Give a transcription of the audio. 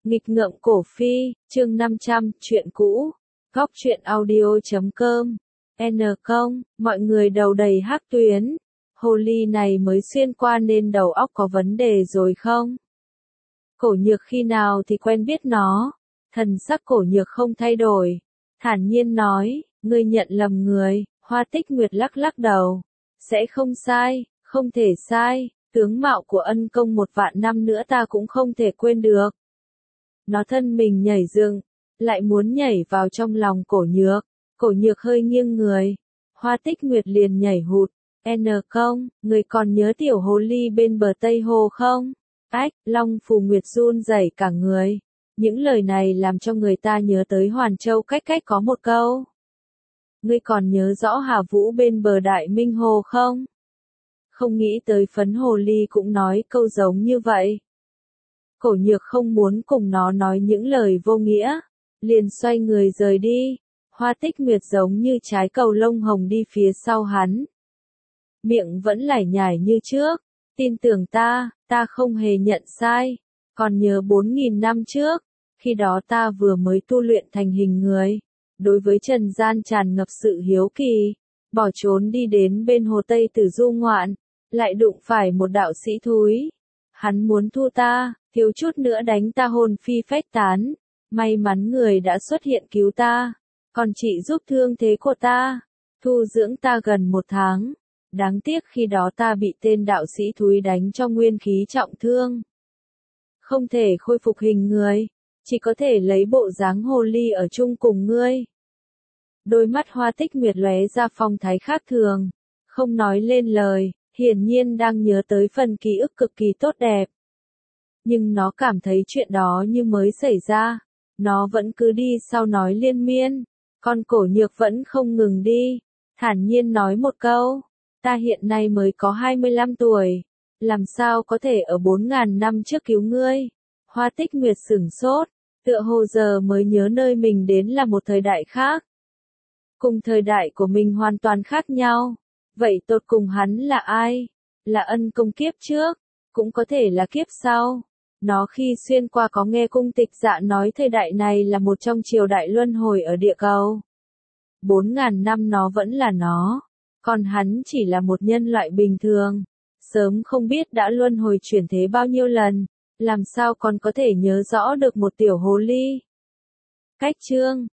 Nghịch ngợm cổ phi, chương 500, chuyện cũ. Góc truyện audio.com. N công, mọi người đầu đầy hắc tuyến. Hồ ly này mới xuyên qua nên đầu óc có vấn đề rồi không? Cổ Nhược khi nào thì quen biết nó. Thần sắc Cổ Nhược không thay đổi. Thản nhiên nói, ngươi nhận lầm người. Hoa Tích Nguyệt lắc lắc đầu. Sẽ không sai, không thể sai. Tướng mạo của ân công 1.000 năm nữa ta cũng không thể quên được. Nó thân mình nhảy dựng, lại muốn nhảy vào trong lòng Cổ Nhược. Cổ Nhược hơi nghiêng người. Hoa Tích Nguyệt liền nhảy hụt. N công, người còn nhớ tiểu hồ ly bên bờ Tây Hồ không? Ách, Long Phù Nguyệt run rẩy cả người. Những lời này làm cho người ta nhớ tới Hoàn Châu cách có một câu. Ngươi còn nhớ rõ Hà Vũ bên bờ Đại Minh Hồ không? Không nghĩ tới phấn hồ ly cũng nói câu giống như vậy. Cổ Nhược không muốn cùng nó nói những lời vô nghĩa, liền xoay người rời đi. Hoa Tích Nguyệt giống như trái cầu lông hồng đi phía sau hắn. Miệng vẫn lải nhải như trước, tin tưởng ta không hề nhận sai. Còn nhớ 4.000 năm trước, khi đó ta vừa mới tu luyện thành hình người, đối với trần gian tràn ngập sự hiếu kỳ, bỏ trốn đi đến bên hồ Tây Tử du ngoạn, lại đụng phải một đạo sĩ thúi. Hắn muốn thu ta, thiếu chút nữa đánh ta hồn phi phách tán. May mắn người đã xuất hiện cứu ta, còn chị giúp thương thế của ta, thu dưỡng ta gần 1 tháng. Đáng tiếc khi đó ta bị tên đạo sĩ thúi đánh cho nguyên khí trọng thương. Không thể khôi phục hình người, chỉ có thể lấy bộ dáng hồ ly ở chung cùng ngươi. Đôi mắt Hoa Tích Nguyệt lóe ra phong thái khác thường, không nói lên lời, hiển nhiên đang nhớ tới phần ký ức cực kỳ tốt đẹp. Nhưng nó cảm thấy chuyện đó như mới xảy ra, nó vẫn cứ đi sau nói liên miên, còn Cổ Nhược vẫn không ngừng đi, thản nhiên nói một câu, ta hiện nay mới có 25 tuổi, làm sao có thể ở 4.000 năm trước cứu ngươi. Hoa Tích Nguyệt sửng sốt, tựa hồ giờ mới nhớ nơi mình đến là một thời đại khác. Cùng thời đại của mình hoàn toàn khác nhau, vậy tột cùng hắn là ai? Là ân công kiếp trước, cũng có thể là kiếp sau. Nó khi xuyên qua có nghe Cung Tịch Dạ nói thời đại này là một trong triều đại luân hồi ở địa cầu. 4.000 năm nó vẫn là nó, còn hắn chỉ là một nhân loại bình thường, sớm không biết đã luân hồi chuyển thế bao nhiêu lần, làm sao còn có thể nhớ rõ được một tiểu hồ ly. Cách chương